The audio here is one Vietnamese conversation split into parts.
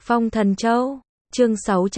Phong Thần Châu, chương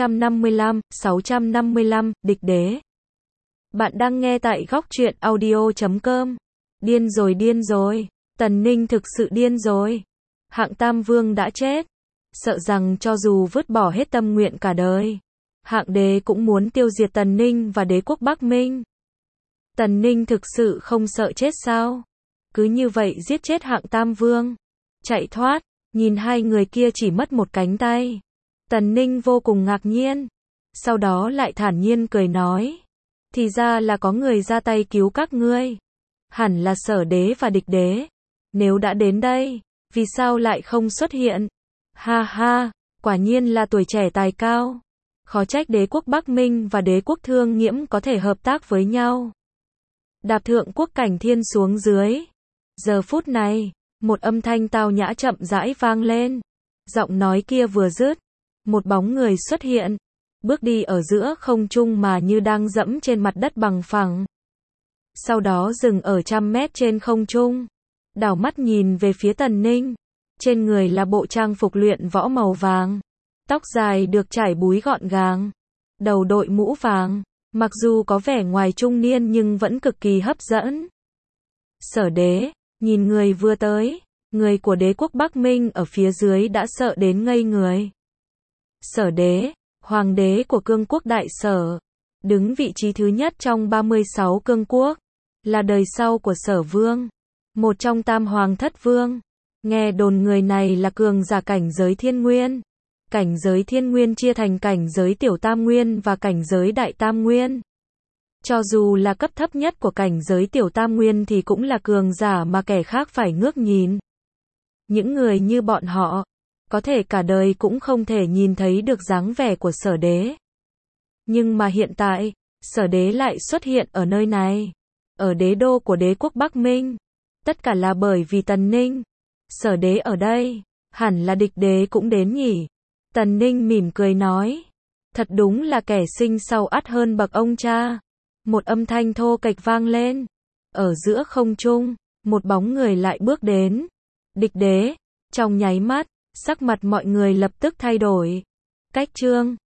655, địch đế. Bạn đang nghe tại góc truyện audio.com. Điên rồi, Tần Ninh thực sự điên rồi. Hạng Tam Vương đã chết. Sợ rằng cho dù vứt bỏ hết tâm nguyện cả đời, Hạng Đế cũng muốn tiêu diệt Tần Ninh và đế quốc Bắc Minh. Tần Ninh thực sự không sợ chết sao? Cứ như vậy giết chết Hạng Tam Vương. Chạy thoát, nhìn hai người kia chỉ mất một cánh tay. Tần Ninh vô cùng ngạc nhiên. Sau đó lại thản nhiên cười nói. Thì ra là có người ra tay cứu các ngươi. Hẳn là Sở Đế và Địch Đế. Nếu đã đến đây, vì sao lại không xuất hiện? Ha ha, quả nhiên là tuổi trẻ tài cao. Khó trách đế quốc Bắc Minh và đế quốc Thương Nghiễm có thể hợp tác với nhau. Đạp thượng quốc cảnh thiên xuống dưới. Giờ phút này, một âm thanh tao nhã chậm rãi vang lên. Giọng nói kia vừa dứt, một bóng người xuất hiện, bước đi ở giữa không trung mà như đang dẫm trên mặt đất bằng phẳng. Sau đó dừng ở 100 mét trên không trung, đảo mắt nhìn về phía Tần Ninh. Trên người là bộ trang phục luyện võ màu vàng, tóc dài được chải búi gọn gàng, đầu đội mũ vàng, mặc dù có vẻ ngoài trung niên nhưng vẫn cực kỳ hấp dẫn. Sở Đế, nhìn người vừa tới, người của đế quốc Bắc Minh ở phía dưới đã sợ đến ngây người. Sở Đế, hoàng đế của cương quốc Đại Sở, đứng vị trí thứ nhất trong 36 cương quốc, là đời sau của Sở Vương, một trong tam hoàng thất vương. Nghe đồn người này là cường giả cảnh giới thiên nguyên. Cảnh giới thiên nguyên chia thành cảnh giới tiểu tam nguyên và cảnh giới đại tam nguyên. Cho dù là cấp thấp nhất của cảnh giới tiểu tam nguyên thì cũng là cường giả mà kẻ khác phải ngước nhìn. Những người như bọn họ, có thể cả đời cũng không thể nhìn thấy được dáng vẻ của Sở Đế. Nhưng mà hiện tại, Sở Đế lại xuất hiện ở nơi này, ở đế đô của đế quốc Bắc Minh. Tất cả là bởi vì Tần Ninh. Sở Đế ở đây, hẳn là Địch Đế cũng đến nhỉ? Tần Ninh mỉm cười nói. Thật đúng là kẻ sinh sau ắt hơn bậc ông cha. Một âm thanh thô kệch vang lên. Ở giữa không trung, một bóng người lại bước đến. Địch Đế. Trong nháy mắt, sắc mặt mọi người lập tức thay đổi. Cách chương